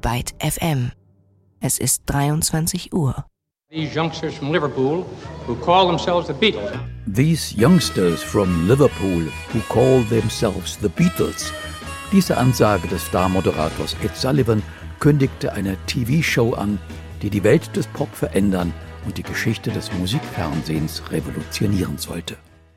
Byte FM. Es ist 23 Uhr. These youngsters from Liverpool who call themselves the Beatles. These youngsters from Liverpool who call themselves the Beatles. Diese Ansage des Star-Moderators Ed Sullivan kündigte eine TV-Show an, die die Welt des Pop verändern und die Geschichte des Musikfernsehens revolutionieren sollte.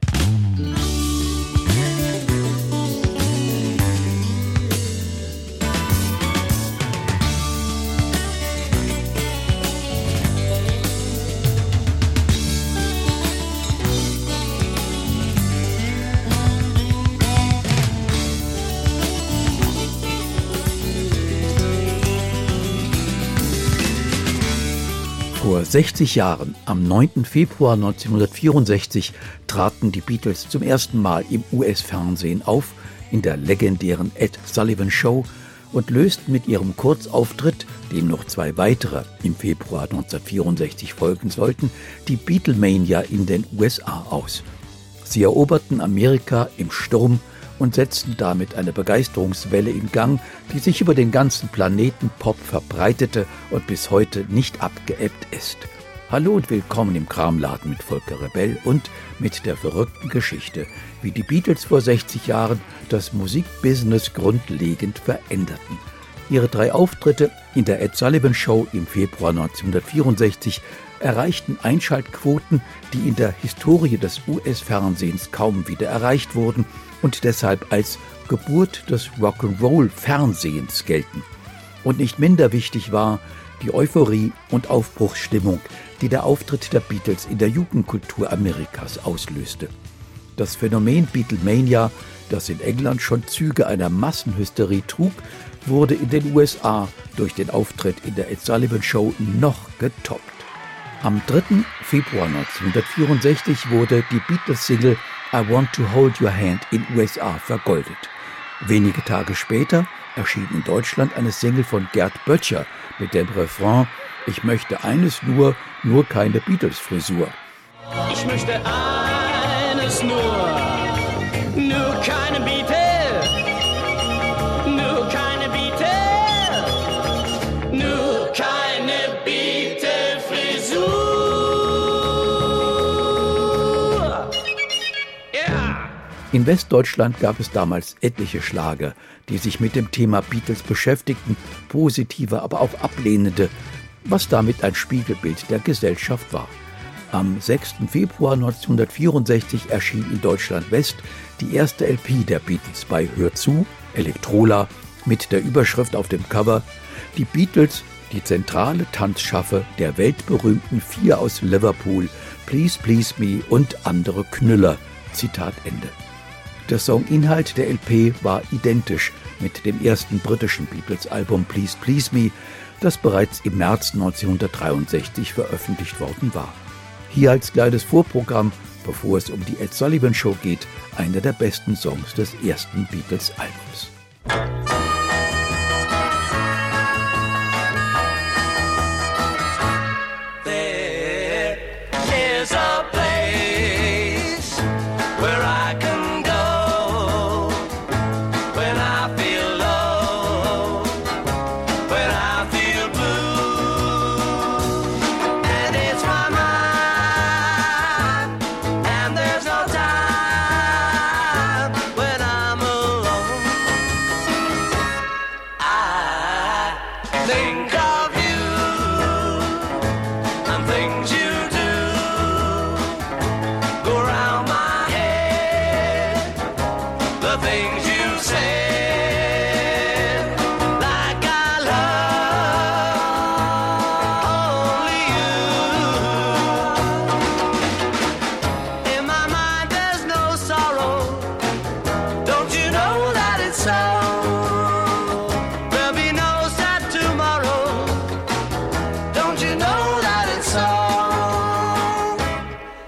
Vor 60 Jahren, am 9. Februar 1964, traten die Beatles zum ersten Mal im US-Fernsehen auf, in der legendären Ed Sullivan Show, und lösten mit ihrem Kurzauftritt, dem noch 2 weitere im Februar 1964 folgen sollten, die Beatlemania in den USA aus. Sie eroberten Amerika im Sturm und setzten damit eine Begeisterungswelle in Gang, die sich über den ganzen Planeten Pop verbreitete und bis heute nicht abgeebbt ist. Hallo und willkommen im Kramladen mit Volker Rebell und mit der verrückten Geschichte, wie die Beatles vor 60 Jahren das Musikbusiness grundlegend veränderten. Ihre 3 Auftritte in der Ed Sullivan Show im Februar 1964 erreichten Einschaltquoten, die in der Historie des US-Fernsehens kaum wieder erreicht wurden und deshalb als Geburt des Rock'n'Roll-Fernsehens gelten. Und nicht minder wichtig war die Euphorie und Aufbruchsstimmung, die der Auftritt der Beatles in der Jugendkultur Amerikas auslöste. Das Phänomen Beatlemania, das in England schon Züge einer Massenhysterie trug, wurde in den USA durch den Auftritt in der Ed Sullivan Show noch getoppt. Am 3. Februar 1964 wurde die Beatles-Single I Want to Hold Your Hand in USA vergoldet. Wenige Tage später erschien in Deutschland eine Single von Gerd Böttcher mit dem Refrain Ich möchte eines nur keine Beatles-Frisur. Ich möchte eines nur keine Beatles, nur keine Beatles, nur keine Beatles-Frisur. Ja! In Westdeutschland gab es damals etliche Schlager, die sich mit dem Thema Beatles beschäftigten, positive, aber auch ablehnende, was damit ein Spiegelbild der Gesellschaft war. Am 6. Februar 1964 erschien in Deutschland West die erste LP der Beatles bei Hör zu, Elektrola, mit der Überschrift auf dem Cover Die Beatles, die zentrale Tanzschaffe der weltberühmten 4 aus Liverpool, Please Please Me und andere Knüller. Zitat Ende. Der Songinhalt der LP war identisch mit dem ersten britischen Beatles-Album Please Please Me, das bereits im März 1963 veröffentlicht worden war. Hier als kleines Vorprogramm, bevor es um die Ed Sullivan Show geht, einer der besten Songs des ersten Beatles-Albums.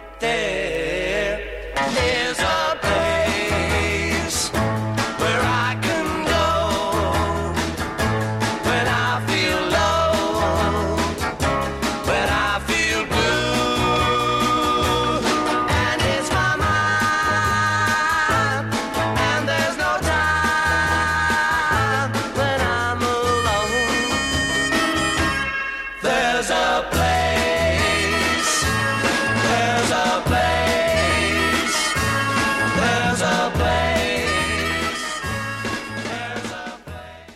There's a place where I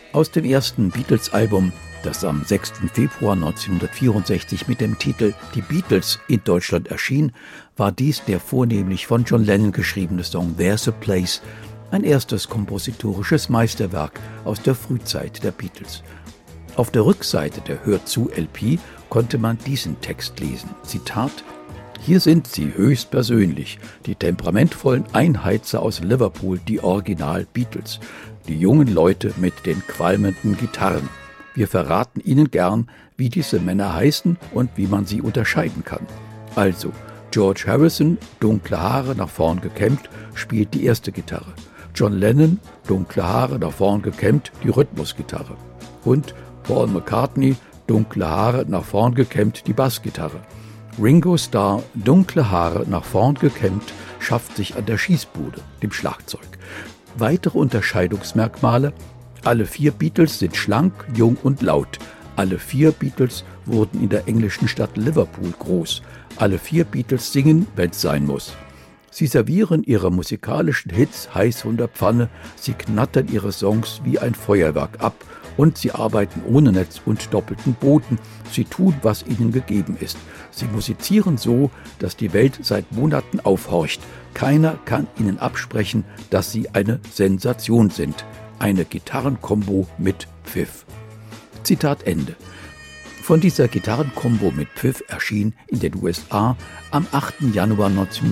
Aus dem ersten Beatles-Album, das am 6. Februar 1964 mit dem Titel Die Beatles in Deutschland erschien, war dies der vornehmlich von John Lennon geschriebene Song There's a Place, ein erstes kompositorisches Meisterwerk aus der Frühzeit der Beatles. Auf der Rückseite der Hör zu LP konnte man diesen Text lesen, Zitat: Hier sind sie höchstpersönlich, die temperamentvollen Einheizer aus Liverpool, die Original-Beatles, die jungen Leute mit den qualmenden Gitarren. Wir verraten Ihnen gern, wie diese Männer heißen und wie man sie unterscheiden kann. Also, George Harrison, dunkle Haare nach vorn gekämmt, spielt die erste Gitarre. John Lennon, dunkle Haare nach vorn gekämmt, die Rhythmusgitarre. Und Paul McCartney, dunkle Haare nach vorn gekämmt, die Bassgitarre. Ringo Starr, dunkle Haare nach vorn gekämmt, schafft sich an der Schießbude, dem Schlagzeug. Weitere Unterscheidungsmerkmale: Alle 4 Beatles sind schlank, jung und laut. Alle 4 Beatles wurden in der englischen Stadt Liverpool groß. Alle 4 Beatles singen, wenn's sein muss. Sie servieren ihre musikalischen Hits heiß von der Pfanne, sie knattern ihre Songs wie ein Feuerwerk ab und sie arbeiten ohne Netz und doppelten Boden. Sie tun, was ihnen gegeben ist. Sie musizieren so, dass die Welt seit Monaten aufhorcht. Keiner kann ihnen absprechen, dass sie eine Sensation sind. Eine Gitarrenkombo mit Pfiff. Zitat Ende. Von dieser Gitarrenkombo mit Pfiff erschien in den USA am 8. Januar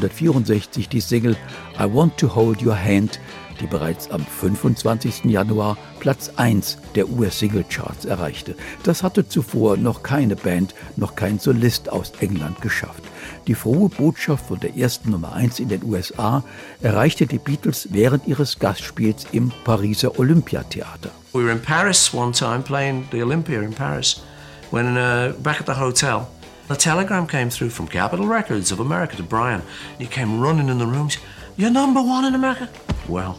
1964 die Single I Want to Hold Your Hand, die bereits am 25. Januar Platz 1 der US-Single-Charts erreichte. Das hatte zuvor noch keine Band, noch kein Solist aus England geschafft. Die frohe Botschaft von der ersten Nummer 1 in den USA erreichte die Beatles während ihres Gastspiels im Pariser Olympiatheater. We were in Paris one time playing the Olympia in Paris. When back at the hotel, a telegram came through from Capitol Records of America to Brian. He came running in the room. You're number 1 in America? Well,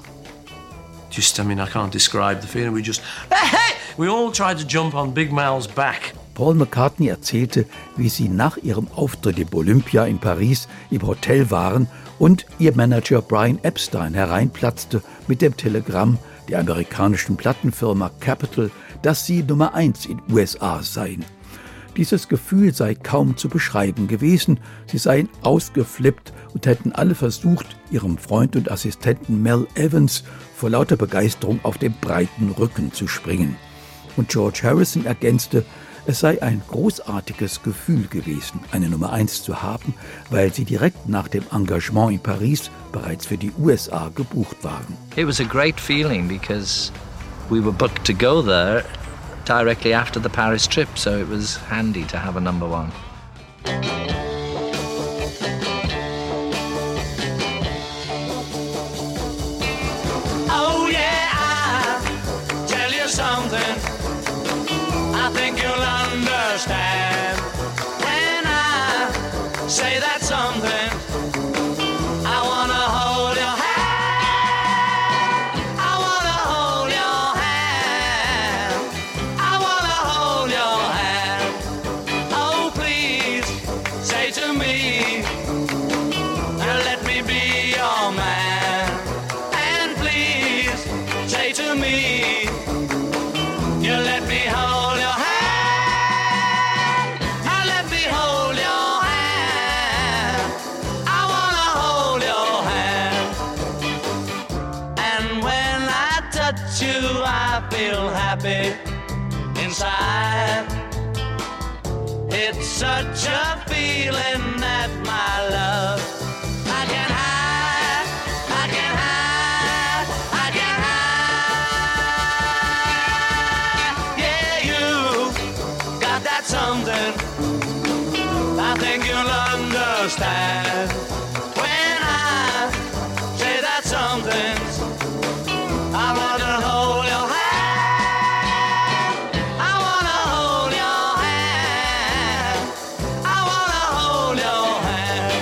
I can't describe the feeling. We all tried to jump on Big Mal's back. Paul McCartney erzählte, wie sie nach ihrem Auftritt im Olympia in Paris im Hotel waren und ihr Manager Brian Epstein hereinplatzte mit dem Telegramm der amerikanischen Plattenfirma Capitol, dass sie Nummer 1 in USA seien. Dieses Gefühl sei kaum zu beschreiben gewesen, sie seien ausgeflippt und hätten alle versucht, ihrem Freund und Assistenten Mel Evans vor lauter Begeisterung auf den breiten Rücken zu springen. Und George Harrison ergänzte, es sei ein großartiges Gefühl gewesen, eine Nummer 1 zu haben, weil sie direkt nach dem Engagement in Paris bereits für die USA gebucht waren. It was a great feeling because we were booked to go there directly after the Paris trip, so it was handy to have a number 1. Oh yeah, I'll tell you something. I think you'll understand when I say that something. I wanna hold your hand. I wanna hold your hand. I wanna hold your hand. Oh, please say to me, let me be your man. And please say to me, you let me hold your hand. Let me hold your hand. I wanna hold your hand. And when I touch you, I feel happy inside. It's such a feeling that my love I can't hide. I can't hide. I can't hide. Yeah, you got that something. I think you'll understand when I say that something. I wanna hold your hand. I wanna hold your hand. I wanna hold your hand.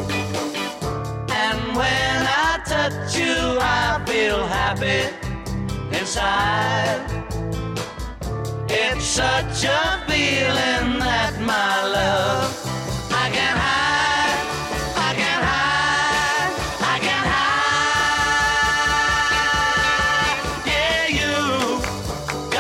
And when I touch you, I feel happy inside. It's such a feeling that my love I can't hide. I can't hide. I can't hide. Yeah, you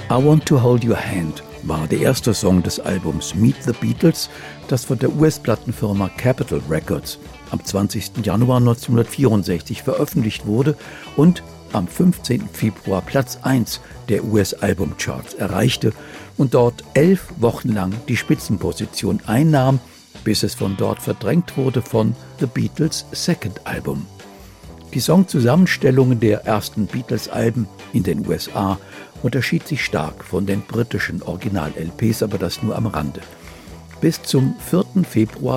I Want to Hold Your Hand war der erste Song des Albums Meet the Beatles, das von der US-Plattenfirma Capitol Records am 20. Januar 1964 veröffentlicht wurde und am 15. Februar Platz 1 der US-Albumcharts erreichte und dort 11 Wochen lang die Spitzenposition einnahm, bis es von dort verdrängt wurde von The Beatles' Second Album. Die Songzusammenstellungen der ersten Beatles-Alben in den USA unterschied sich stark von den britischen Original-LPs, aber das nur am Rande. Bis zum 4. Februar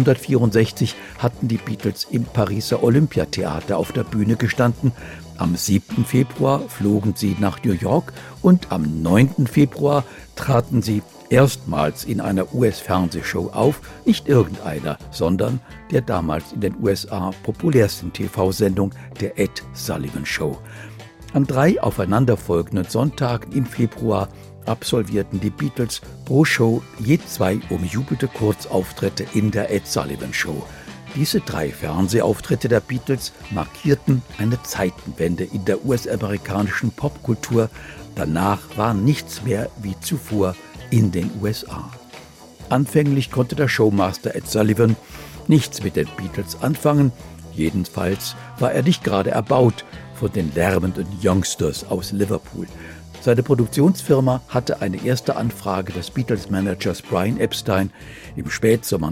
1964 hatten die Beatles im Pariser Olympiatheater auf der Bühne gestanden. Am 7. Februar flogen sie nach New York und am 9. Februar traten sie erstmals in einer US-Fernsehshow auf, nicht irgendeiner, sondern der damals in den USA populärsten TV-Sendung, der Ed Sullivan Show. An 3 aufeinanderfolgenden Sonntagen im Februar absolvierten die Beatles pro Show je 2 umjubelte Kurzauftritte in der Ed Sullivan Show. Diese 3 Fernsehauftritte der Beatles markierten eine Zeitenwende in der US-amerikanischen Popkultur. Danach war nichts mehr wie zuvor in den USA. Anfänglich konnte der Showmaster Ed Sullivan nichts mit den Beatles anfangen. Jedenfalls war er nicht gerade erbaut von den lärmenden Youngsters aus Liverpool. Seine Produktionsfirma hatte eine erste Anfrage des Beatles-Managers Brian Epstein im Spätsommer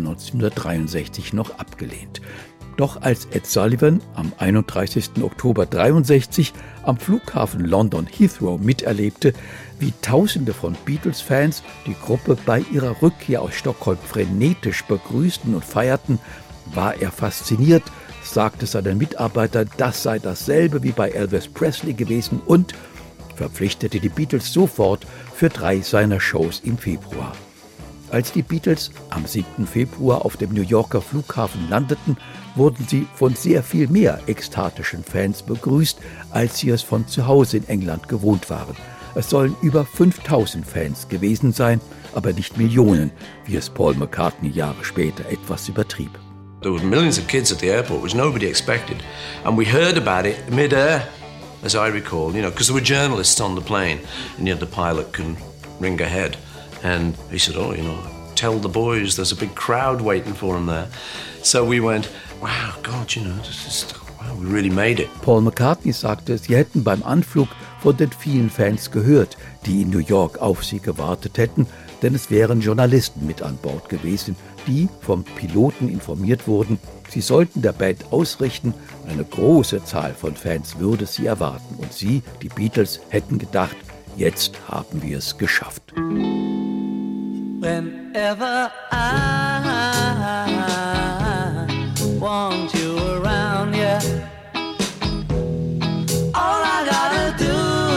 1963 noch abgelehnt. Doch als Ed Sullivan am 31. Oktober 1963 am Flughafen London Heathrow miterlebte, wie Tausende von Beatles-Fans die Gruppe bei ihrer Rückkehr aus Stockholm frenetisch begrüßten und feierten, war er fasziniert, sagte seinen Mitarbeitern, das sei dasselbe wie bei Elvis Presley gewesen und verpflichtete die Beatles sofort für 3 seiner Shows im Februar. Als die Beatles am 7. Februar auf dem New Yorker Flughafen landeten, wurden sie von sehr viel mehr ekstatischen Fans begrüßt, als sie es von zu Hause in England gewohnt waren. Es sollen über 5000 Fans gewesen sein, aber nicht Millionen, wie es Paul McCartney Jahre später etwas übertrieb. There were millions of kids at the airport, which nobody expected. And we heard about it mid-air, as I recall, because there were journalists on the plane, and the pilot can ring ahead. And he said, tell the boys there's a big crowd waiting for them there. So we went, wow, God, we really made it. Paul McCartney sagte, sie hätten beim Anflug von den vielen Fans gehört, die in New York auf sie gewartet hätten, denn es wären Journalisten mit an Bord gewesen, die vom Piloten informiert wurden, sie sollten der Band ausrichten, eine große Zahl von Fans würde sie erwarten. Und sie, die Beatles, hätten gedacht, jetzt haben wir es geschafft. Whenever I want you around, yeah, all I gotta do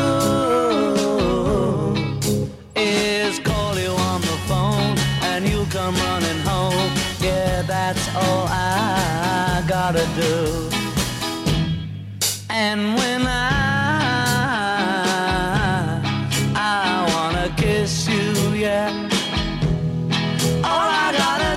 is call you on the phone and you come running home. Yeah, that's all I gotta do. And when I wanna kiss you, yeah, all I gotta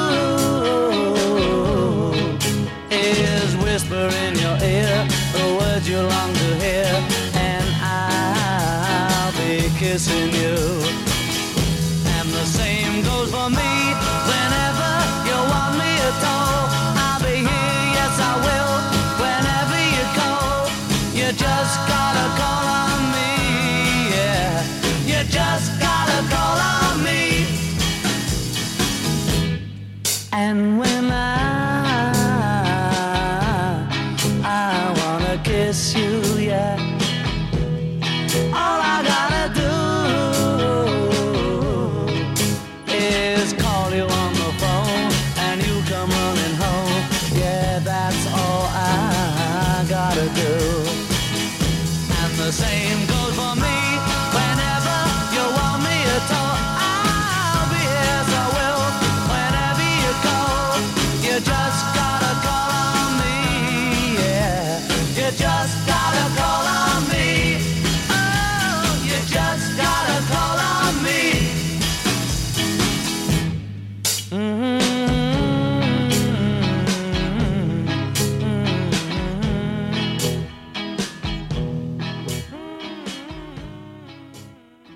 do is whisper in your ear the words you long to hear, and I'll be kissing you. And the same goes for me. Whenever you want me at all, I'll be here, yes I will. Whenever you call, you just gotta call on me, yeah. You just gotta call on me. And when I wanna kiss you, yeah, all I gotta do is call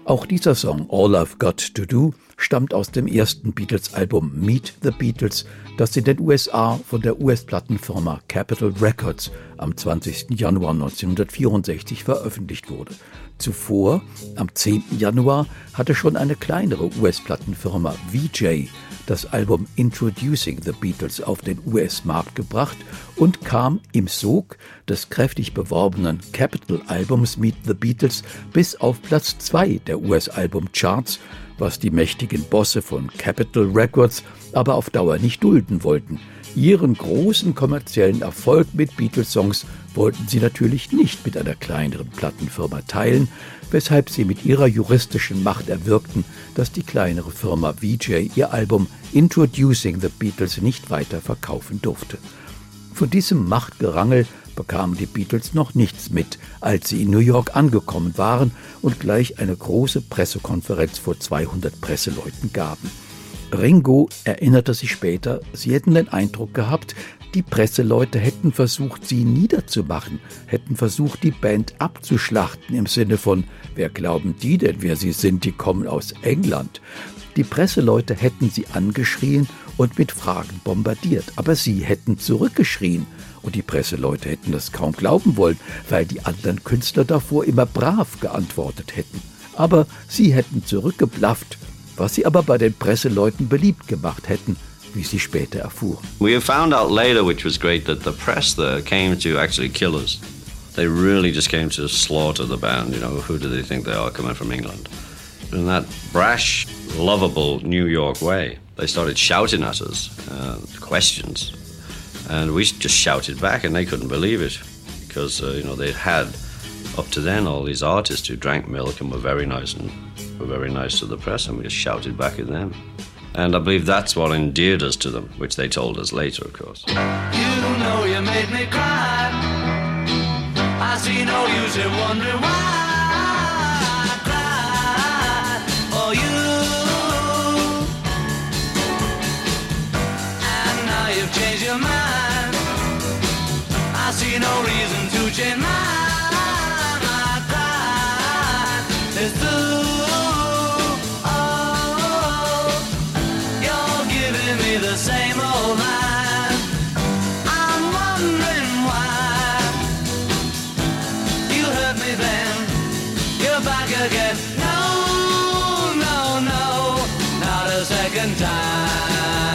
Auch dieser Song All I've Got to Do stammt aus dem ersten Beatles-Album Meet the Beatles, das in den USA von der US-Plattenfirma Capitol Records am 20. Januar 1964 veröffentlicht wurde. Zuvor, am 10. Januar, hatte schon eine kleinere US-Plattenfirma VJ das Album Introducing the Beatles auf den US-Markt gebracht und kam im Sog des kräftig beworbenen Capitol-Albums Meet the Beatles bis auf Platz 2 der US-Album-Charts, was die mächtigen Bosse von Capitol Records aber auf Dauer nicht dulden wollten. Ihren großen kommerziellen Erfolg mit Beatles-Songs wollten sie natürlich nicht mit einer kleineren Plattenfirma teilen, weshalb sie mit ihrer juristischen Macht erwirkten, dass die kleinere Firma VJ ihr Album Introducing the Beatles nicht weiter verkaufen durfte. Von diesem Machtgerangel bekamen die Beatles noch nichts mit, als sie in New York angekommen waren und gleich eine große Pressekonferenz vor 200 Presseleuten gaben. Ringo erinnerte sich später, sie hätten den Eindruck gehabt, die Presseleute hätten versucht, sie niederzumachen, hätten versucht, die Band abzuschlachten im Sinne von, wer glauben die denn, wer sie sind, die kommen aus England. Die Presseleute hätten sie angeschrien und mit Fragen bombardiert, aber sie hätten zurückgeschrien. Und die Presseleute hätten das kaum glauben wollen, weil die anderen Künstler davor immer brav geantwortet hätten. Aber sie hätten zurückgeblafft, was sie aber bei den Presseleuten beliebt gemacht hätten, wie sie später erfuhren. We found out later, which was great, that the press there came to actually kill us. They really just came to slaughter the band. You know, who do they think they are coming from England? In that brash, lovable New York way, they started shouting at us, questions. And we just shouted back, and they couldn't believe it. Because, they'd had, up to then, all these artists who drank milk and were very nice to the press, and we just shouted back at them. And I believe that's what endeared us to them, which they told us later, of course. You know you made me cry. I see no use in wondering why I cried for you. And now you've changed your mind. I see no reason to change mine. I cried. It's true. The same old line. I'm wondering why you hurt me then, you're back again. No, no, no, not a second time.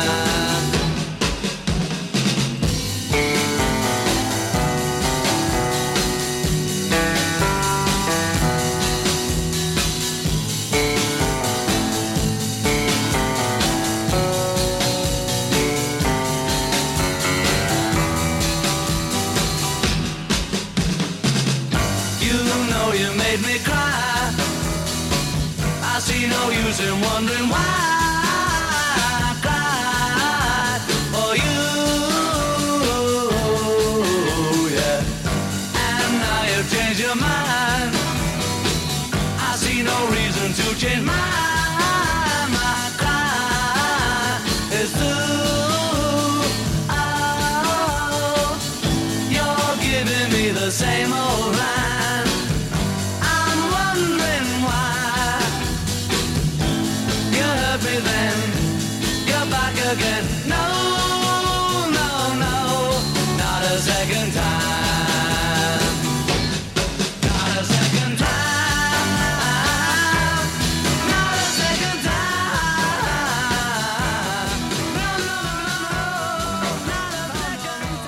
Me cry. I see no use in wondering why I cried for you, yeah. And now you've changed your mind. I see no reason to change mine. My cry is through. Oh, you're giving me the same old line. Again. No, no, no, not a second time. Not a second time. Not a second time. No, no, no, not a second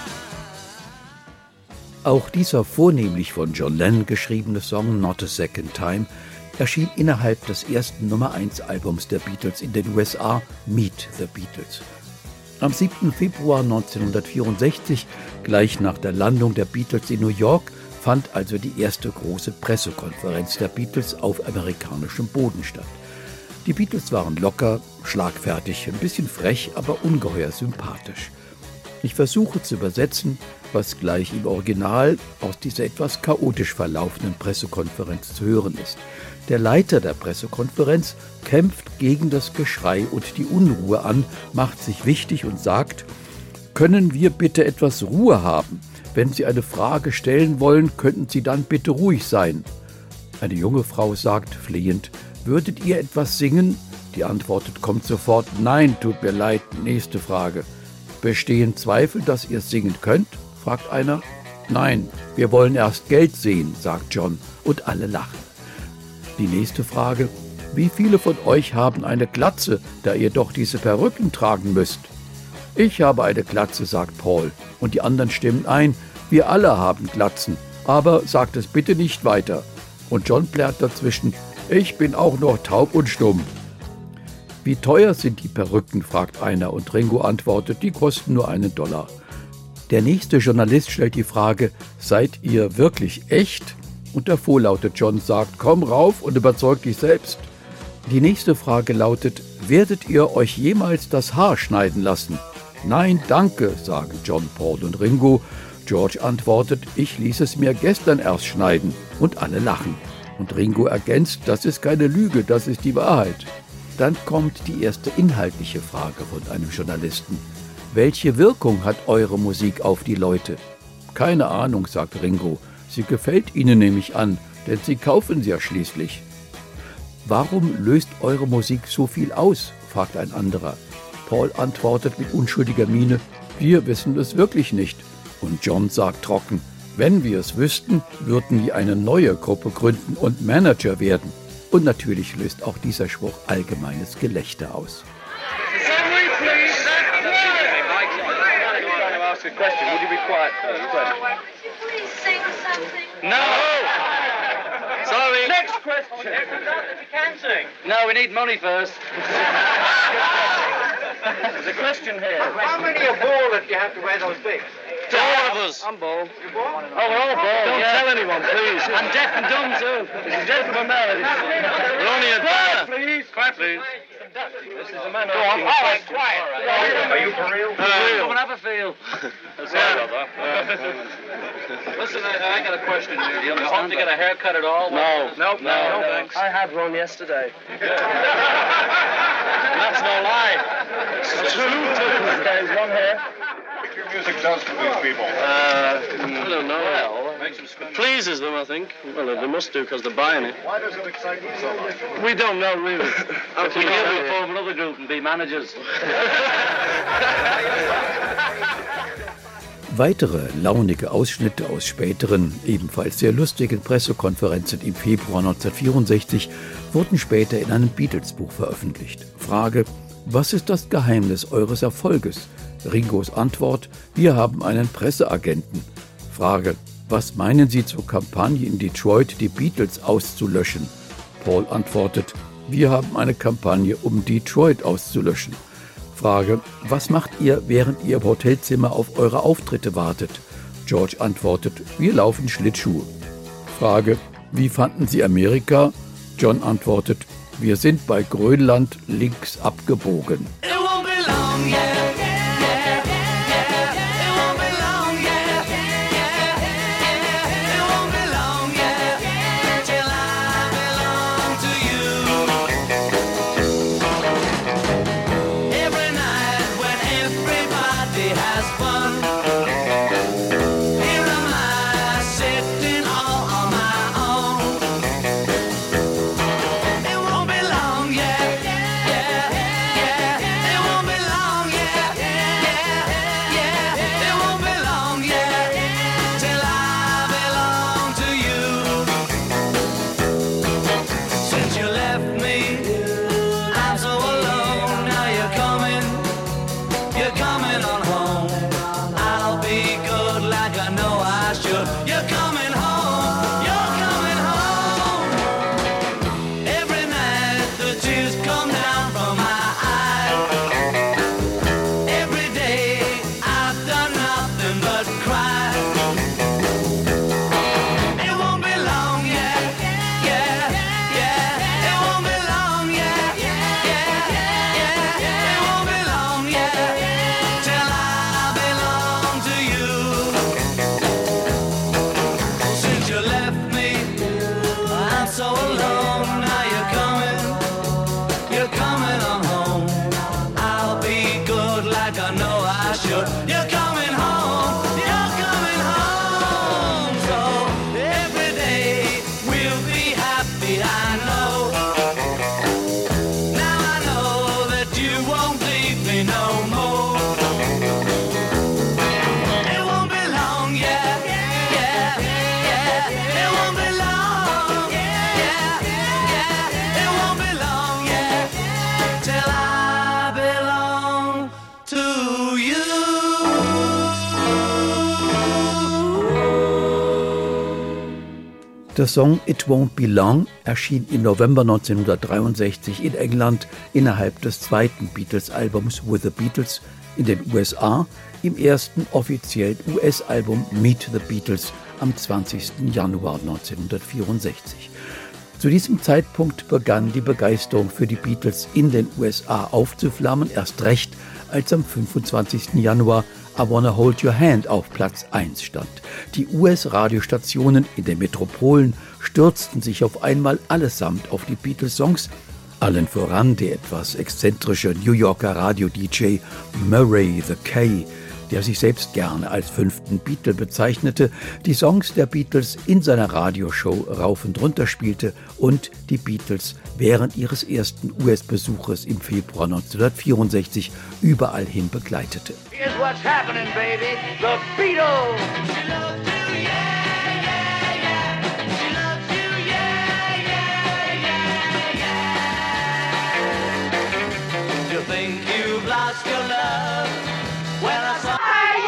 time. Auch dieser vornehmlich von John Lennon geschriebene Song Not a Second Time erschien innerhalb des ersten Nummer-1-Albums der Beatles in den USA, Meet the Beatles. Am 7. Februar 1964, gleich nach der Landung der Beatles in New York, fand also die erste große Pressekonferenz der Beatles auf amerikanischem Boden statt. Die Beatles waren locker, schlagfertig, ein bisschen frech, aber ungeheuer sympathisch. Ich versuche zu übersetzen, was gleich im Original aus dieser etwas chaotisch verlaufenden Pressekonferenz zu hören ist. Der Leiter der Pressekonferenz kämpft gegen das Geschrei und die Unruhe an, macht sich wichtig und sagt: Können wir bitte etwas Ruhe haben? Wenn Sie eine Frage stellen wollen, könnten Sie dann bitte ruhig sein. Eine junge Frau sagt flehend, würdet ihr etwas singen? Die Antwort kommt sofort, nein, tut mir leid, nächste Frage. Bestehen Zweifel, dass ihr singen könnt? Fragt einer. Nein, wir wollen erst Geld sehen, sagt John, und alle lachen. Die nächste Frage, wie viele von euch haben eine Glatze, da ihr doch diese Perücken tragen müsst? Ich habe eine Glatze, sagt Paul, und die anderen stimmen ein, wir alle haben Glatzen, aber sagt es bitte nicht weiter. Und John plärt dazwischen, ich bin auch noch taub und stumm. Wie teuer sind die Perücken, fragt einer, und Ringo antwortet, die kosten nur $1. Der nächste Journalist stellt die Frage, seid ihr wirklich echt? Und der vorlaute John sagt, komm rauf und überzeug dich selbst. Die nächste Frage lautet, werdet ihr euch jemals das Haar schneiden lassen? Nein, danke, sagen John, Paul und Ringo. George antwortet, ich ließ es mir gestern erst schneiden. Und alle lachen. Und Ringo ergänzt, das ist keine Lüge, das ist die Wahrheit. Dann kommt die erste inhaltliche Frage von einem Journalisten. Welche Wirkung hat eure Musik auf die Leute? Keine Ahnung, sagt Ringo. Sie gefällt ihnen nämlich an, denn sie kaufen sie ja schließlich. Warum löst eure Musik so viel aus? Fragt ein anderer. Paul antwortet mit unschuldiger Miene, wir wissen es wirklich nicht. Und John sagt trocken, wenn wir es wüssten, würden wir eine neue Gruppe gründen und Manager werden. Und natürlich löst auch dieser Spruch allgemeines Gelächter aus. Sorry. Next question. If you can sing. No, we need money first. There's a question here. How many are bald if you have to wear those wigs? All of us. I'm bald. You're bald? Oh, we're all bald. Don't tell anyone, please. I'm deaf and dumb too. It's a gentleman marriage. We're only a quiet, please. Quiet, please. This is a man asking a question. Quiet. Are you for real? Come and have a feel. Listen, I got a question here. Do you hope to get a haircut at all? No. Nope. No, thanks. I had one yesterday. That's no lie. It's true. There's one here. What your music does to these people? I don't know. Well, it pleases them, I think. Well, they must do because they're buying it. Why does it excite them so much? We don't know, really. If we knew, we'd form another group and be managers. Weitere launige Ausschnitte aus späteren, ebenfalls sehr lustigen Pressekonferenzen im Februar 1964 wurden später in einem Beatles-Buch veröffentlicht. Frage, was ist das Geheimnis eures Erfolges? Ringos Antwort, wir haben einen Presseagenten. Frage, was meinen Sie zur Kampagne in Detroit, die Beatles auszulöschen? Paul antwortet, wir haben eine Kampagne, um Detroit auszulöschen. Frage, was macht ihr, während ihr im Hotelzimmer auf eure Auftritte wartet? George antwortet, wir laufen Schlittschuh. Frage, wie fanden Sie Amerika? John antwortet, wir sind bei Grönland links abgebogen. It won't be long, yeah. know. Now I know that you won't leave me no more. It won't be long, yeah, yeah, yeah. It won't be long, yeah, yeah. It won't be long, yeah, till I belong to you. Der Song It Won't Be Long erschien im November 1963 in England innerhalb des zweiten Beatles-Albums With the Beatles, in den USA im ersten offiziellen US-Album Meet the Beatles am 20. Januar 1964. Zu diesem Zeitpunkt begann die Begeisterung für die Beatles in den USA aufzuflammen, erst recht, als am 25. Januar I Wanna Hold Your Hand auf Platz 1 stand. Die US-Radiostationen in den Metropolen stürzten sich auf einmal allesamt auf die Beatles-Songs, allen voran der etwas exzentrische New Yorker Radio-DJ Murray the K., der sich selbst gerne als 5. Beatle bezeichnete, die Songs der Beatles in seiner Radioshow rauf und runter spielte und die Beatles während ihres ersten US-Besuches im Februar 1964 überall hin begleitete. Here's what's happening, baby. The Beatles. She loves you, yeah, yeah, yeah. She loves you, yeah, yeah, yeah, yeah. You think you've lost your love? Well, I saw.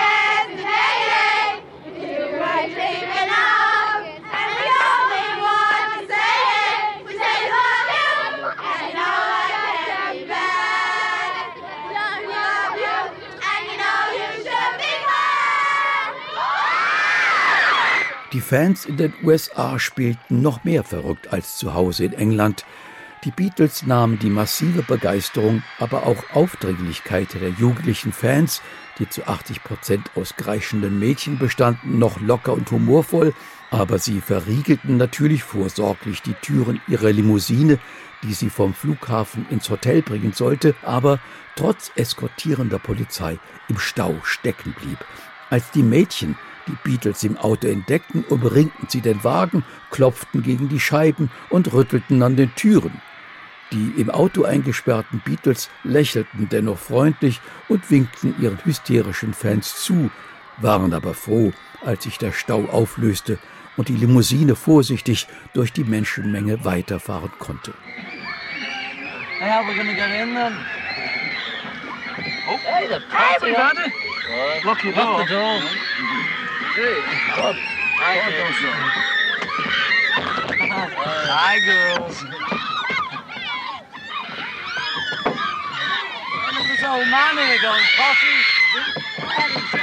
Die Fans in den USA spielten noch mehr verrückt als zu Hause in England. Die Beatles nahmen die massive Begeisterung, aber auch Aufdringlichkeit der jugendlichen Fans, die zu 80% aus kreischenden Mädchen bestanden, noch locker und humorvoll, aber sie verriegelten natürlich vorsorglich die Türen ihrer Limousine, die sie vom Flughafen ins Hotel bringen sollte, aber trotz eskortierender Polizei im Stau stecken blieb. Als die Mädchen die Beatles im Auto entdeckten, umringten sie den Wagen, klopften gegen die Scheiben und rüttelten an den Türen. Die im Auto eingesperrten Beatles lächelten dennoch freundlich und winkten ihren hysterischen Fans zu, waren aber froh, als sich der Stau auflöste und die Limousine vorsichtig durch die Menschenmenge weiterfahren konnte. Hey, how are we gonna get in then? Oh, hey, the party. Hey, lock your door. Lock the door. Hi, girls. Look at this old man here going, posse.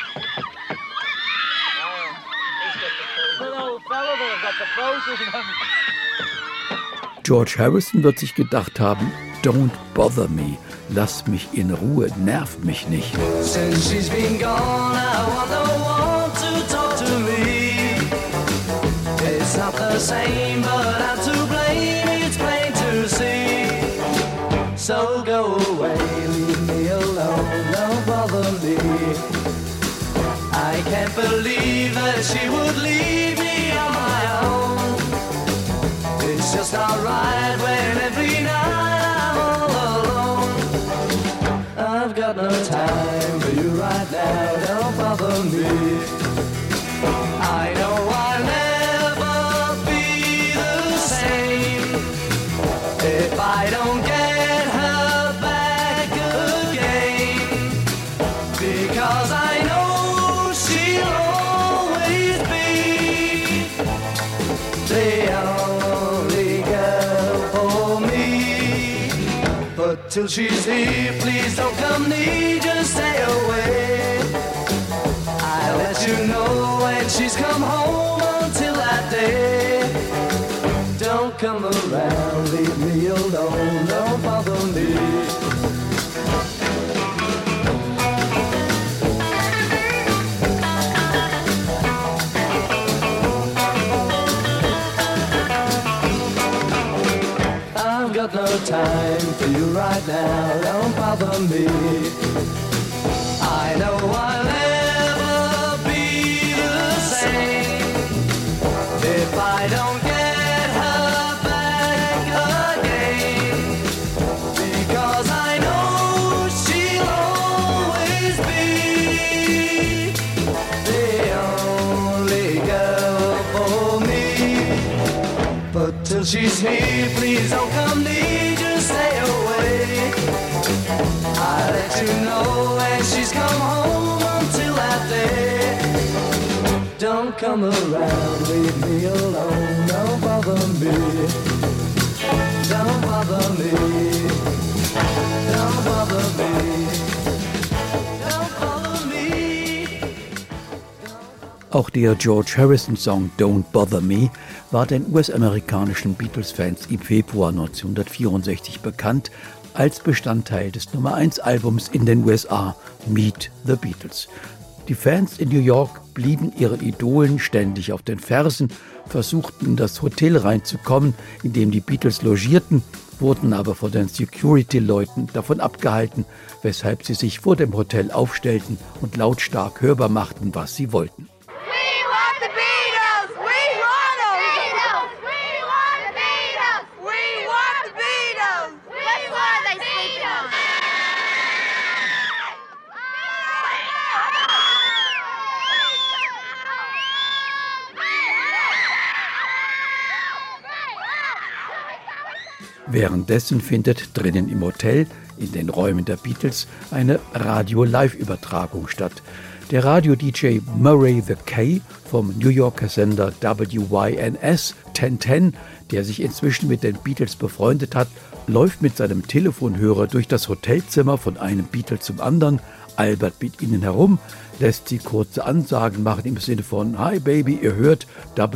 Good old fellow there, got the frozen. George Harrison wird sich gedacht haben, don't bother me, lass mich in Ruhe, nerv mich nicht. Since she's been gone, I want no one to talk to me. It's not the same, but I'm to blame, it's plain to see. So go away, leave me alone, don't bother me. I can't believe that she would leave me on my own. It's just not right when every night I'm all alone. I've got no time for you right now, don't bother me. I know I'll never be the same if I don't get her back again, because I know she'll always be the only girl for me. But till she's here, please don't come near, just stay away. I'll let you know when she's come home. Until that day, don't come around, leave me alone, don't bother me. I've got no time for you right now, don't bother me. I know I'll never be the same if I don't get her back she's here, please don't come near, just stay away. I'll let you know when she's come home. Until that day, don't come around, leave me alone. Don't bother me, don't bother me, don't bother me, don't bother me. Auch der George Harrison-Song Don't Bother Me war den US-amerikanischen Beatles-Fans im Februar 1964 bekannt als Bestandteil des Nummer-1-Albums in den USA, Meet the Beatles. Die Fans in New York blieben ihren Idolen ständig auf den Fersen, versuchten in das Hotel reinzukommen, in dem die Beatles logierten, wurden aber von den Security-Leuten davon abgehalten, weshalb sie sich vor dem Hotel aufstellten und lautstark hörbar machten, was sie wollten. Währenddessen findet drinnen im Hotel, in den Räumen der Beatles, eine Radio-Live-Übertragung statt. Der Radio-DJ Murray the K vom New Yorker Sender WYNS 1010, der sich inzwischen mit den Beatles befreundet hat, läuft mit seinem Telefonhörer durch das Hotelzimmer von einem Beatle zum anderen, albert mit ihnen herum, lässt sie kurze Ansagen machen im Sinne von Hi Baby, ihr hört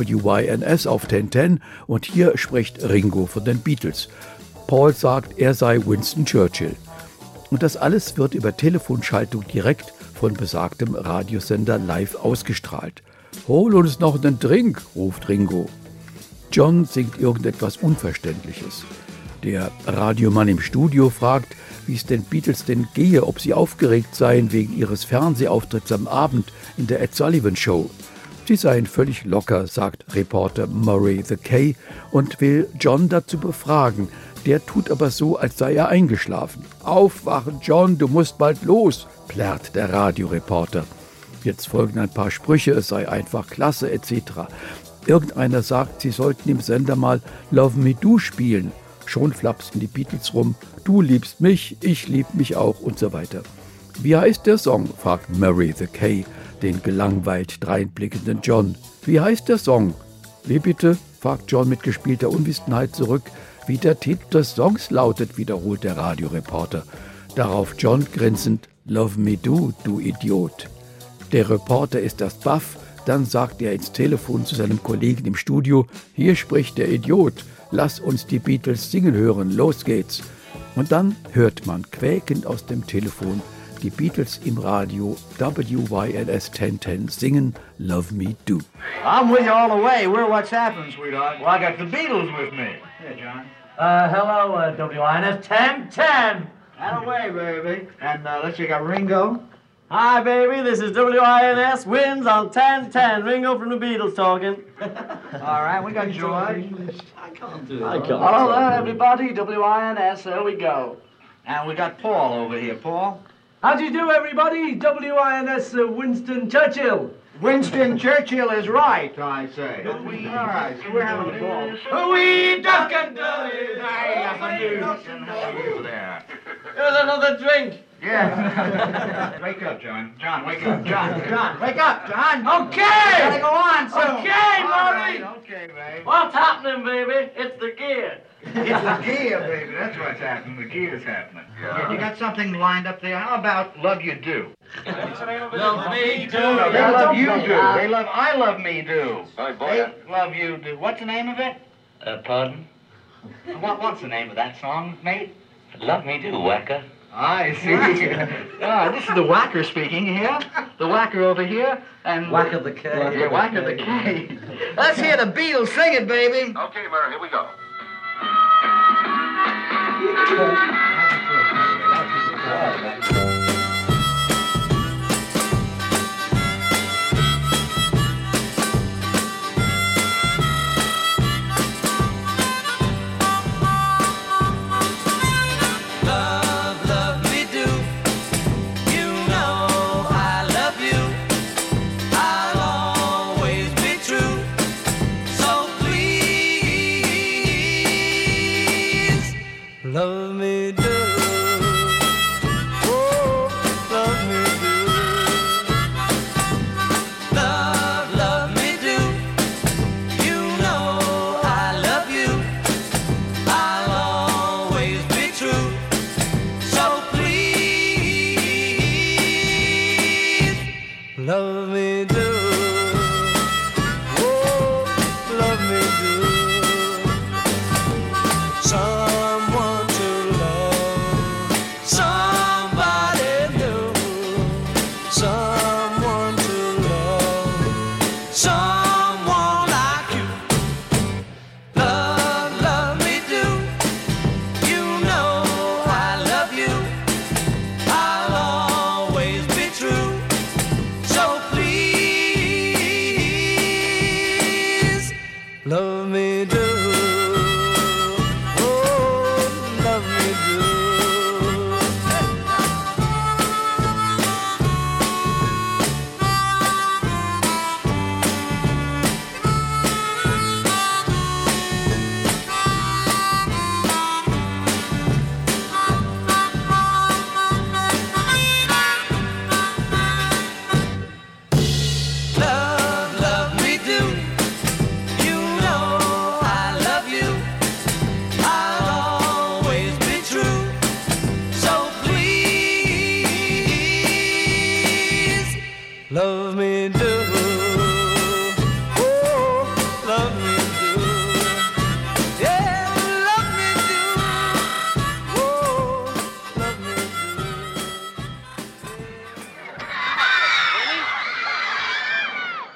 WYNS auf 1010 und hier spricht Ringo von den Beatles. Paul sagt, er sei Winston Churchill. Und das alles wird über Telefonschaltung direkt von besagtem Radiosender live ausgestrahlt. Hol uns noch einen Drink, ruft Ringo. John singt irgendetwas Unverständliches. Der Radiomann im Studio fragt, wie es den Beatles denn gehe, ob sie aufgeregt seien wegen ihres Fernsehauftritts am Abend in der Ed Sullivan Show. Sie seien völlig locker, sagt Reporter Murray the K und will John dazu befragen. Der tut aber so, als sei er eingeschlafen. Aufwachen, John, du musst bald los, plärrt der Radioreporter. Jetzt folgen ein paar Sprüche, es sei einfach klasse etc. Irgendeiner sagt, sie sollten im Sender mal Love Me Do spielen. Schon flapsen die Beatles rum, du liebst mich, ich lieb mich auch und so weiter. Wie heißt der Song? Fragt Murray the K den gelangweilt dreinblickenden John. Wie heißt der Song? Wie bitte? Fragt John mit gespielter Unwissenheit zurück. Wie der Titel des Songs lautet, wiederholt der Radioreporter. Darauf John grinsend, Love me do, du Idiot. Der Reporter ist erst baff, dann sagt er ins Telefon zu seinem Kollegen im Studio, hier spricht der Idiot, lass uns die Beatles singen hören, los geht's. Und dann hört man quäkend aus dem Telefon die Beatles im Radio WYNS 1010 singen Love Me Do. I'm with you all the way. We're what's happening, sweetheart. Well, I got the Beatles with me. Hey, John. Hello, WYNS 1010. Out of the way, baby. And let's see, got Ringo. Hi, baby. This is WINS Wins on 1010. Ringo from the Beatles talking. All right, we got George. I can't do it. Hello there, everybody. WINS. There we go. And we got Paul over here. Paul? How do you do, everybody? WINS Winston Churchill. Winston Churchill is right, I say. All right, so we're having a ball. We duck and there. Here's another drink. Yeah. Wake up, John. John, wake up. John, wake up, John. Okay. Gotta go on soon. Okay, All Murray. right, okay, babe. What's happening, baby? It's the gear. It's the gear, baby. That's what's happening. The gear's happening. Yeah. You got something lined up there? How about Love You Do? Love me do. No, they love you do. I love me do. Sorry, boy. They love you do. What's the name of it? Pardon? What's the name of that song, mate? Love me do, whacker. I see. This is the whacker speaking here. The whacker over here. And Whacker the K. Yeah, whacker the K. Let's hear the Beatles sing it, baby. Okay, Murray, here we go. I'll always be true. So please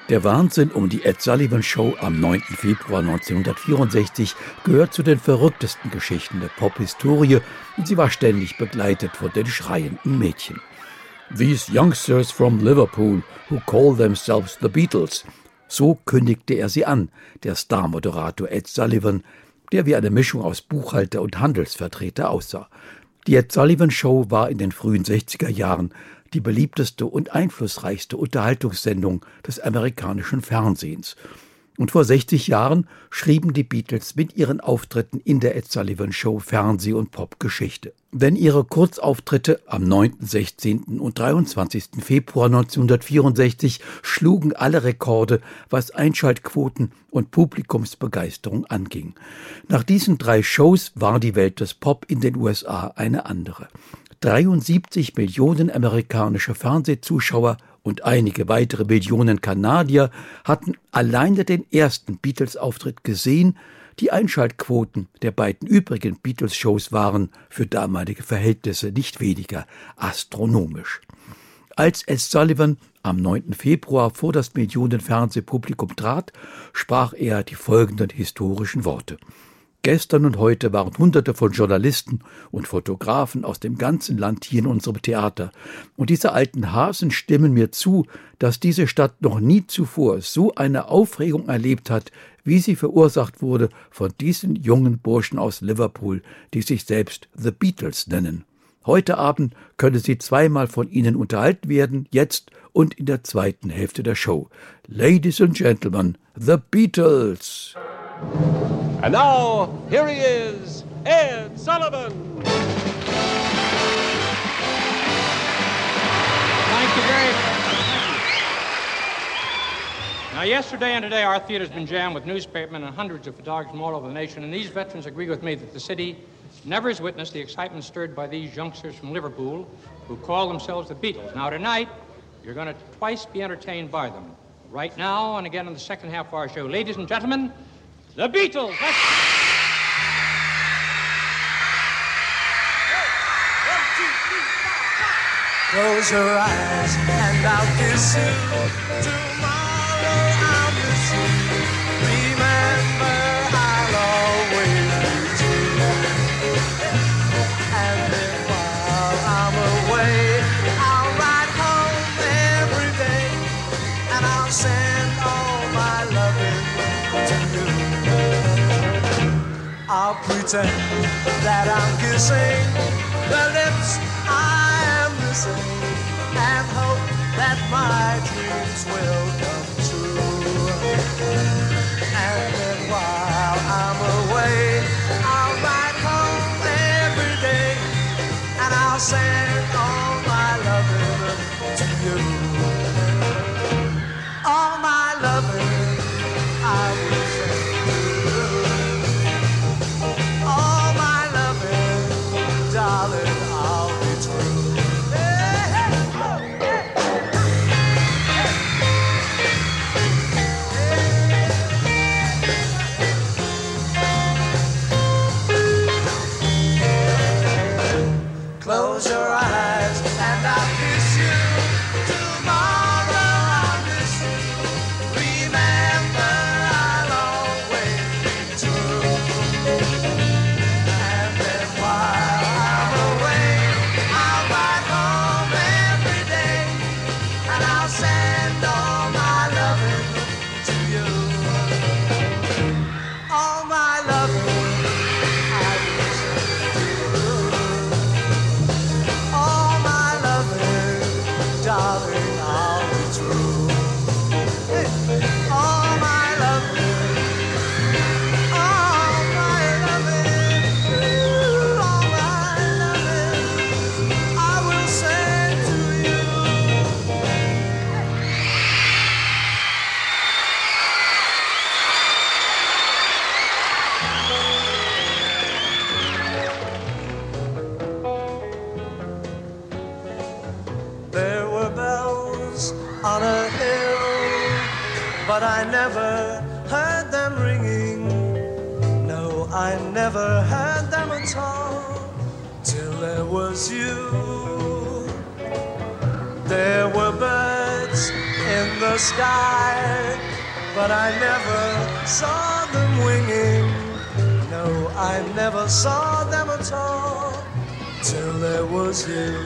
Der Wahnsinn um die Ed Sullivan Show am 9. Februar 1964 gehört zu den verrücktesten Geschichten der Pop-Historie und sie war ständig begleitet von den schreienden Mädchen. These youngsters from Liverpool who call themselves the Beatles. So kündigte er sie an, der Star-Moderator Ed Sullivan, der wie eine Mischung aus Buchhalter und Handelsvertreter aussah. Die Ed Sullivan Show war in den frühen 60er Jahren die beliebteste und einflussreichste Unterhaltungssendung des amerikanischen Fernsehens. Und vor 60 Jahren schrieben die Beatles mit ihren Auftritten in der Ed Sullivan Show Fernseh- und Popgeschichte. Denn ihre Kurzauftritte am 9., 16. und 23. Februar 1964 schlugen alle Rekorde, was Einschaltquoten und Publikumsbegeisterung anging. Nach diesen 3 Shows war die Welt des Pop in den USA eine andere. 73 Millionen amerikanische Fernsehzuschauer und einige weitere Millionen Kanadier hatten alleine den ersten Beatles-Auftritt gesehen. Die Einschaltquoten der beiden übrigen Beatles-Shows waren für damalige Verhältnisse nicht weniger astronomisch. Als Ed Sullivan am 9. Februar vor das Millionen-Fernsehpublikum trat, sprach er die folgenden historischen Worte. Gestern und heute waren Hunderte von Journalisten und Fotografen aus dem ganzen Land hier in unserem Theater. Und diese alten Hasen stimmen mir zu, dass diese Stadt noch nie zuvor so eine Aufregung erlebt hat, wie sie verursacht wurde von diesen jungen Burschen aus Liverpool, die sich selbst The Beatles nennen. Heute Abend können Sie zweimal von ihnen unterhalten werden, jetzt und in der zweiten Hälfte der Show. Ladies and Gentlemen, The Beatles! And now, here he is, Ed Sullivan. Thank you very much. Now, yesterday and today, our theater's been jammed with newspapermen and hundreds of photographers from all over the nation, and these veterans agree with me that the city never has witnessed the excitement stirred by these youngsters from Liverpool who call themselves the Beatles. Now, tonight, you're going to twice be entertained by them. Right now, and again in the second half of our show. Ladies and gentlemen, The Beatles! Close your eyes and I'll kiss you. Tomorrow I'll miss you. Remember, I'll always be true. And then while I'm away, I'll ride home every day, and I'll send all my loving to you. I'll pretend that I'm kissing the lips I am missing, and hope that my dreams will come true. And then while I'm away, I'll ride home every day, and I'll send all my loving to you. All my loving I will send to you. All my loving, darling, I'll be true. Close your eyes and I'll kiss you. Tomorrow I'll miss you. Remember, I'll always be true. And then while I'm away, I'll ride home every day, and I'll send all my loving to you. All my loving I will send to you. All my loving, darling, I'll be true. All my loving, all my loving, all my loving, I will send to you. There were bells on a hill, but I never heard them ringing. No, I never heard them at all, till there was you. There were birds in the the sky, but I never saw them winging. No, I never saw them at all, till there was you.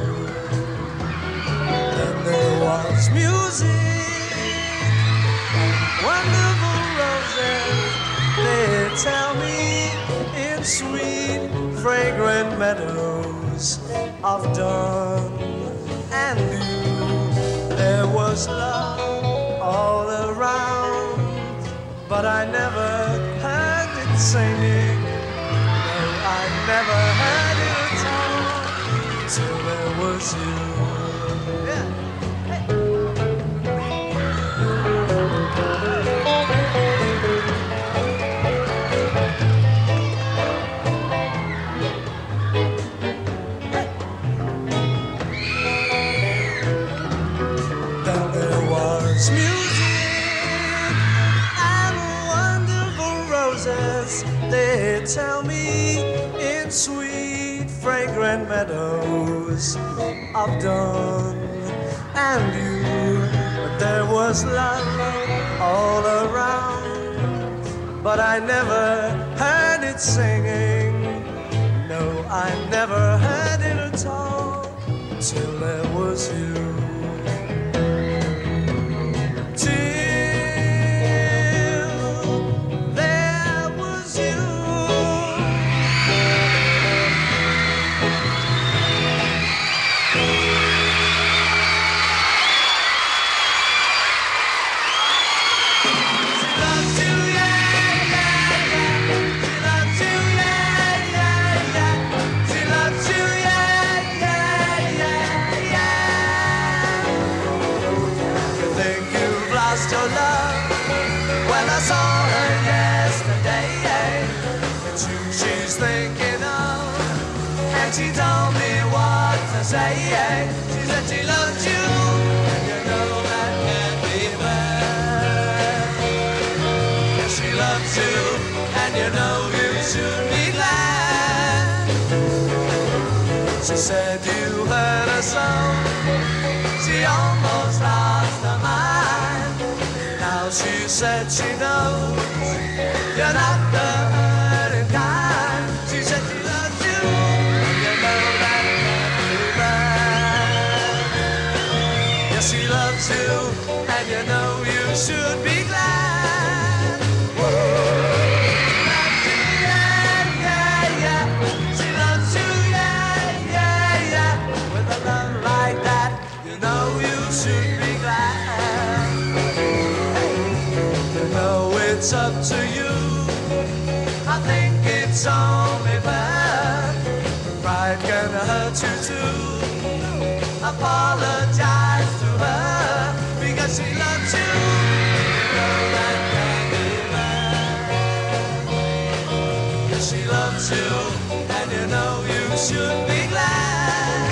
Then there was music, wonderful roses, they tell me, in sweet, fragrant meadows of dawn and dew. There was love all around, but I never heard it singing. No, I never heard it at all, till there was you. Yeah. They tell me, in sweet, fragrant meadows of dawn and dew, there was love all around, but I never heard it singing. No, I never heard it at all, till there was you. She told me what to say. She said she loved you, and you know that can't be bad. Yes, she loves you, and you know you should be glad. She said you heard her song, she almost lost her mind. Now she said she knows you're not the hurting kind. She said she loves you. She loves you, and you know you should be glad. Woo! She loves you, yeah, yeah, yeah. With a love like that, you know you should be glad. You know it's up to you. I think it's only fair. Pride can hurt you too. Apologize to her, because she loves you. You know that can't be bad. Yes, she loves you, and you know you should be glad.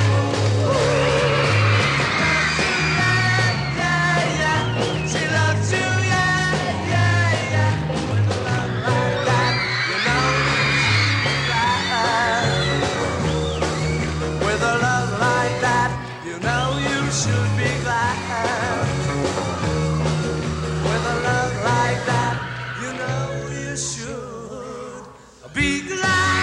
Yeah, yeah, she loves you, yeah, yeah, yeah. With a love like that, you know you should be glad. With a love like that, you know you should be glad. With a love like that, you know you should be glad.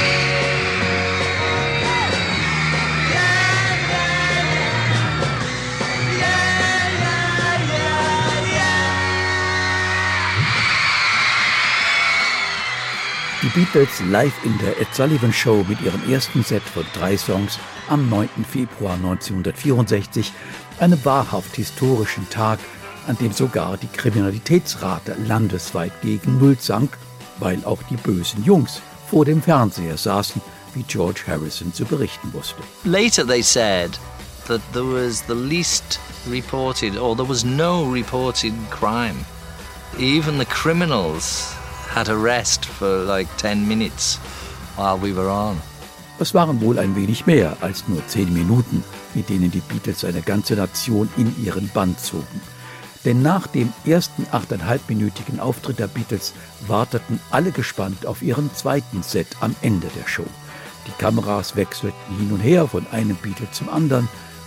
Die Beatles live in der Ed Sullivan Show mit ihrem ersten Set von 3 Songs am 9. Februar 1964, einem wahrhaft historischen Tag, an dem sogar die Kriminalitätsrate landesweit gegen Null sank, weil auch die bösen Jungs vor dem Fernseher saßen, wie George Harrison zu berichten wusste. Later they said that there was the least reported, or there was no reported crime. Even the criminals had a rest for like 10 minutes while we were on. Es waren wohl ein wenig mehr als nur 10 Minuten, mit denen die Beatles eine ganze Nation in ihren Bann zogen. Denn nach dem ersten 8,5-minütigen Auftritt der Beatles warteten alle gespannt auf ihren zweiten Set am Ende der Show. Die Kameras wechselten hin und her von einem Beatle zum anderen,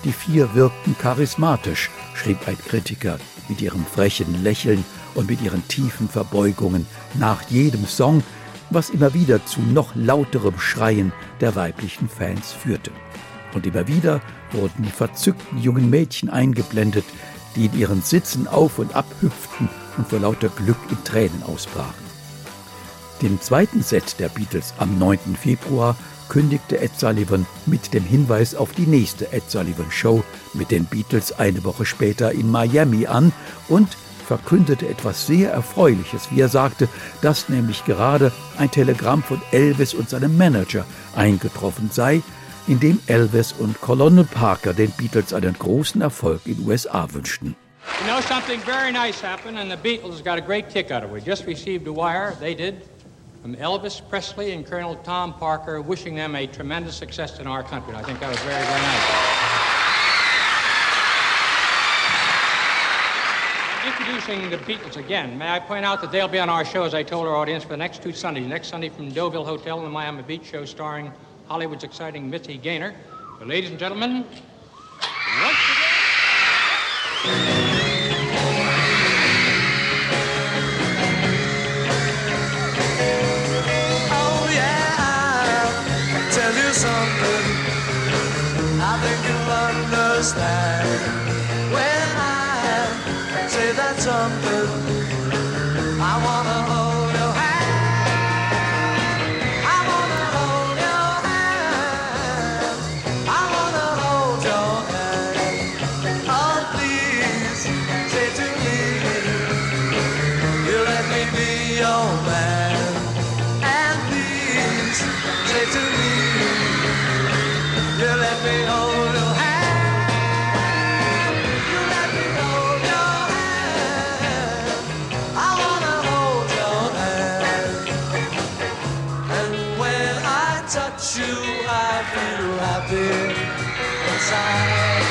Die 4 wirkten charismatisch, schrieb ein Kritiker, mit ihrem frechen Lächeln und mit ihren tiefen Verbeugungen nach jedem Song, was immer wieder zu noch lauterem Schreien der weiblichen Fans führte. Und immer wieder wurden die verzückten jungen Mädchen eingeblendet, die in ihren Sitzen auf und ab hüpften und vor lauter Glück in Tränen ausbrachen. Den zweiten Set der Beatles am 9. Februar kündigte Ed Sullivan mit dem Hinweis auf die nächste Ed Sullivan Show mit den Beatles eine Woche später in Miami an und verkündete etwas sehr Erfreuliches, wie er sagte, dass nämlich gerade ein Telegramm von Elvis und seinem Manager eingetroffen sei, in dem Elvis und Colonel Parker den Beatles einen großen Erfolg in den USA wünschten. You know, something very nice happened, and the Beatles got a great kick out of it. We just received a wire, they did, from Elvis Presley and Colonel Tom Parker, wishing them a tremendous success in our country. And I think that was very, very nice. Introducing the Beatles again, may I point out that they'll be on our show, as I told our audience, for the next 2 Sundays. Next Sunday from Deauville Hotel in the Miami Beach show starring Hollywood's exciting Mitzi Gaynor. So, ladies and gentlemen, once again... Something I think you'll understand when I say that something. I wanna hold your hand. I wanna hold your hand. I wanna hold your hand. Oh, please say to me, you let me be your man. And please say to me, you let me hold your hand. You let me hold your hand. I wanna hold your hand. And when I touch you, I feel happy inside.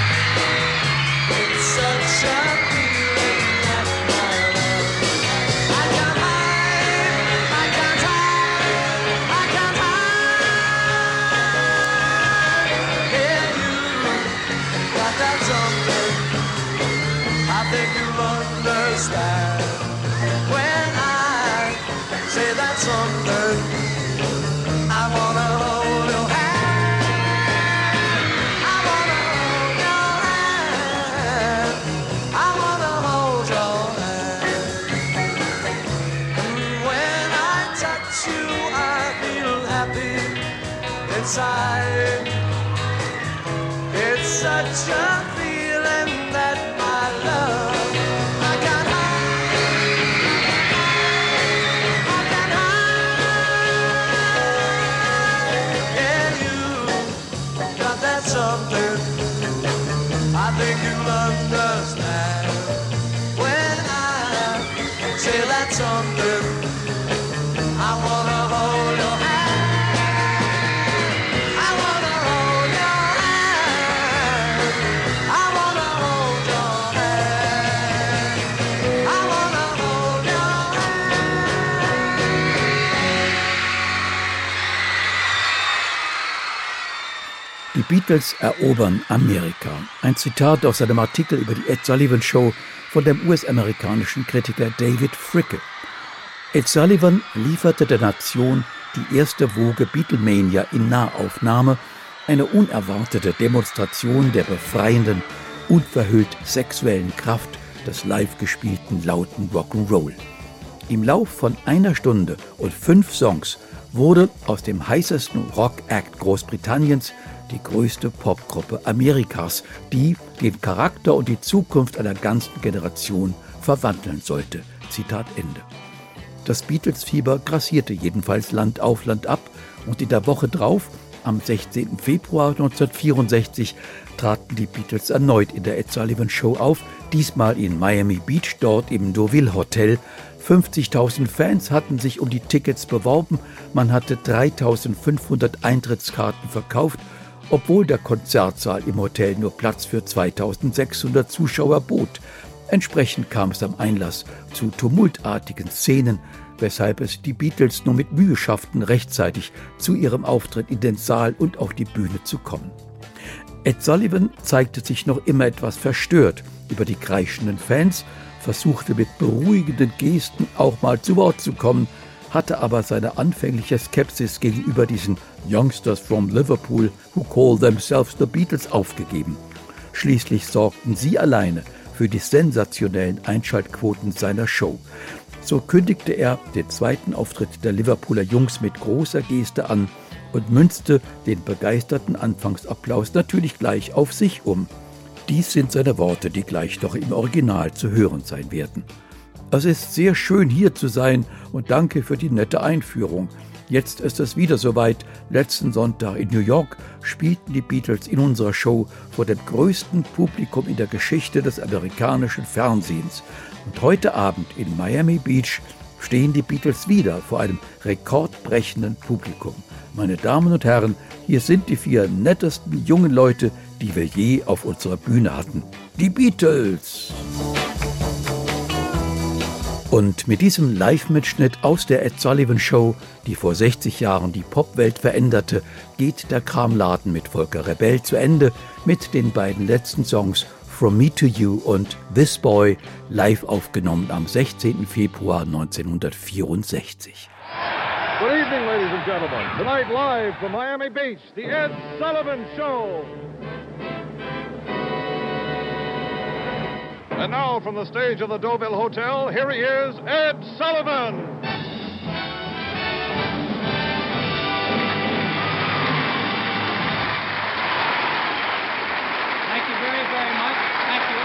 It's such a feeling that my love I can't hide, I can't hide, I can't hide. That's something I think you'll understand when I say that something. I wanna hold your hand. I wanna hold your hand. I wanna hold your hand. And when I touch you, I feel happy inside. It's such a feeling that my love I can't hide, I can't hide. Yeah, you got that something I think you'll understand when I say that something. I wanna hold your hand. Die Beatles erobern Amerika. Ein Zitat aus einem Artikel über die Ed Sullivan Show von dem US-amerikanischen Kritiker David Fricke. Ed Sullivan lieferte der Nation die erste Woge Beatlemania in Nahaufnahme, eine unerwartete Demonstration der befreienden, unverhüllt sexuellen Kraft des live gespielten lauten Rock'n'Roll. Im Lauf von 1 Stunde und 5 Songs wurde aus dem heißesten Rock-Act Großbritanniens die größte Popgruppe Amerikas, die den Charakter und die Zukunft einer ganzen Generation verwandeln sollte. Zitat Ende. Das Beatles-Fieber grassierte jedenfalls Land auf, Land ab und in der Woche drauf, am 16. Februar 1964, traten die Beatles erneut in der Ed Sullivan Show auf, diesmal in Miami Beach, dort im Deauville Hotel. 50.000 Fans hatten sich um die Tickets beworben, man hatte 3.500 Eintrittskarten verkauft, obwohl der Konzertsaal im Hotel nur Platz für 2.600 Zuschauer bot. Entsprechend kam es am Einlass zu tumultartigen Szenen, weshalb es die Beatles nur mit Mühe schafften, rechtzeitig zu ihrem Auftritt in den Saal und auf die Bühne zu kommen. Ed Sullivan zeigte sich noch immer etwas verstört über die kreischenden Fans, versuchte mit beruhigenden Gesten auch mal zu Wort zu kommen, hatte aber seine anfängliche Skepsis gegenüber diesen Youngsters from Liverpool who call themselves the Beatles aufgegeben. Schließlich sorgten sie alleine für die sensationellen Einschaltquoten seiner Show. So kündigte er den zweiten Auftritt der Liverpooler Jungs mit großer Geste an und münzte den begeisterten Anfangsapplaus natürlich gleich auf sich um. Dies sind seine Worte, die gleich noch im Original zu hören sein werden. Es ist sehr schön, hier zu sein und danke für die nette Einführung. Jetzt ist es wieder soweit. Letzten Sonntag in New York spielten die Beatles in unserer Show vor dem größten Publikum in der Geschichte des amerikanischen Fernsehens. Und heute Abend in Miami Beach stehen die Beatles wieder vor einem rekordbrechenden Publikum. Meine Damen und Herren, hier sind die 4 nettesten jungen Leute, die wir je auf unserer Bühne hatten. Die Beatles! Und mit diesem Live-Mitschnitt aus der Ed Sullivan Show, die vor 60 Jahren die Popwelt veränderte, geht der Kramladen mit Volker Rebell zu Ende mit den beiden letzten Songs From Me to You und This Boy, live aufgenommen am 16. Februar 1964. Good evening, ladies and gentlemen. Tonight live from Miami Beach, the Ed Sullivan Show. And now from the stage of the Deauville Hotel, here he is, Ed Sullivan. Thank you very, very much. Thank you.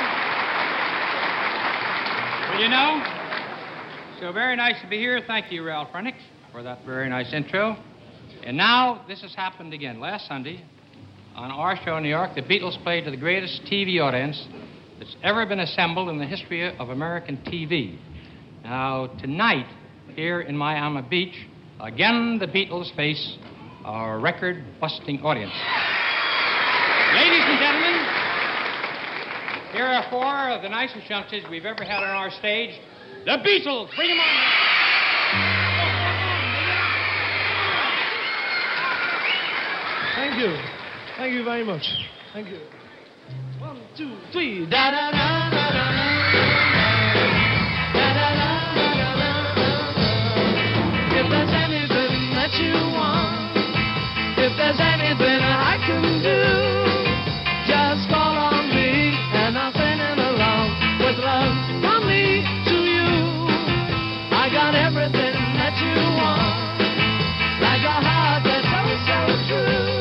Well, you know, so very nice to be here. Thank you, Ralph Rennick, for that very nice intro. And now this has happened again. Last Sunday, on our show in New York, the Beatles played to the greatest TV audience that's ever been assembled in the history of American TV. Now, tonight, here in Miami Beach, again the Beatles face a record-busting audience. Ladies and gentlemen, here are 4 of the nicest youngsters we've ever had on our stage. The Beatles! Bring them on! Thank you. Thank you very much. Thank you. 1, 2, 3. Da da da da da da. Da da da da da da. If there's anything that you want, if there's anything I can do, just call on me and I'll send it along with love from me to you. I got everything that you want, like a heart that's so true.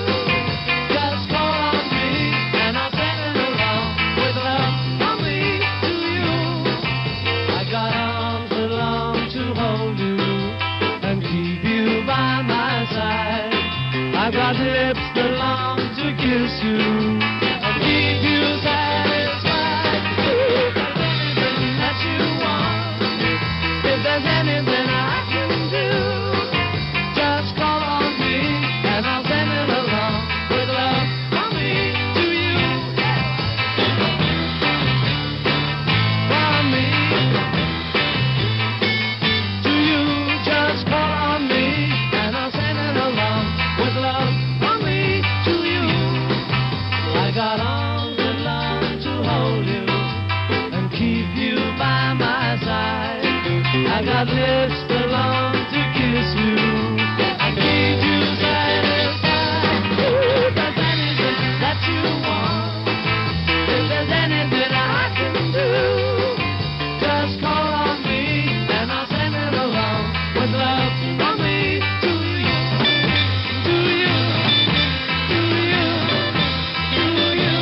I've got lips that long to kiss you and keep you satisfied. If there's anything that you want, if there's anything I can do, just call on me and I'll send it along with love from me to you. From me to you, just call on me and I'll send it along with love from me to you. I got arms that long to hold you and keep you by my side. I got lips that long to kiss you and keep you satisfied. If there's anything that you want, if there's anything I can do, just call on me and I'll send it along with love from me to you. To you, to you, to you.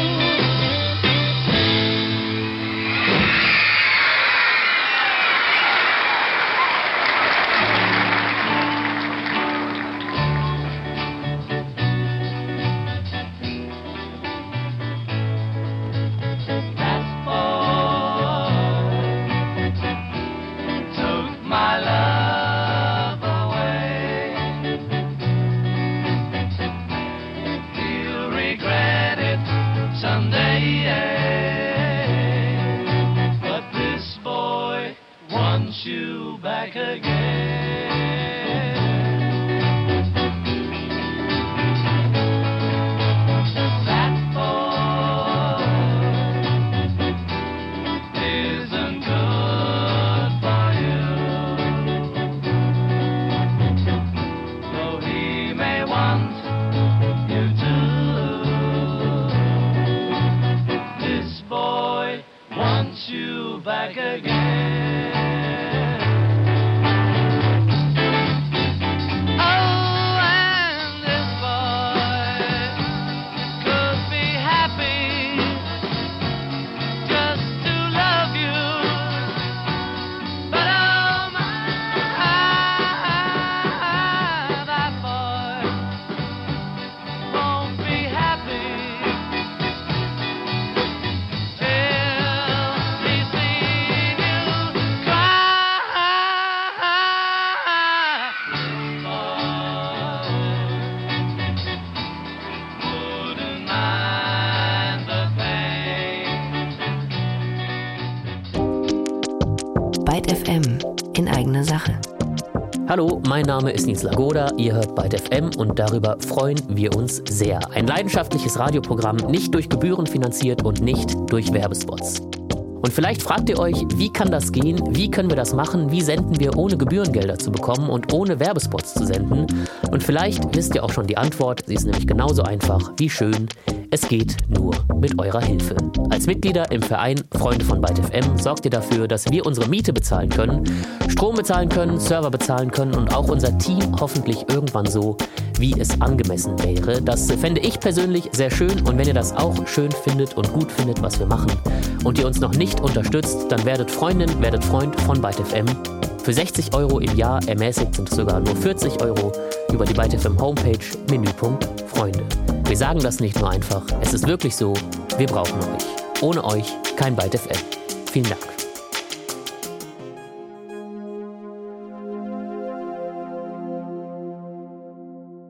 That boy took my love away. He'll regret it someday. But this boy wants you back again. That boy back again. Oh, and this boy could be happy just to love you, but oh my, that boy won't be happy. Byte FM in eigener Sache. Hallo, mein Name ist Nils Lagoda, ihr hört Byte FM und darüber freuen wir uns sehr. Ein leidenschaftliches Radioprogramm, nicht durch Gebühren finanziert und nicht durch Werbespots. Und vielleicht fragt ihr euch, wie kann das gehen? Wie können wir das machen? Wie senden wir, ohne Gebührengelder zu bekommen und ohne Werbespots zu senden? Und vielleicht wisst ihr auch schon die Antwort, sie ist nämlich genauso einfach wie schön. Es geht nur mit eurer Hilfe. Als Mitglieder im Verein Freunde von Byte FM sorgt ihr dafür, dass wir unsere Miete bezahlen können, Strom bezahlen können, Server bezahlen können und auch unser Team hoffentlich irgendwann so, wie es angemessen wäre. Das fände ich persönlich sehr schön und wenn ihr das auch schön findet und gut findet, was wir machen und ihr uns noch nicht unterstützt, dann werdet Freundin, werdet Freund von Byte FM. Für 60 € im Jahr, ermäßigt sind es sogar nur 40 € über die Byte FM Homepage, Menüpunkt Freunde. Wir sagen das nicht nur einfach, es ist wirklich so, wir brauchen euch. Ohne euch kein Byte FM. Vielen Dank.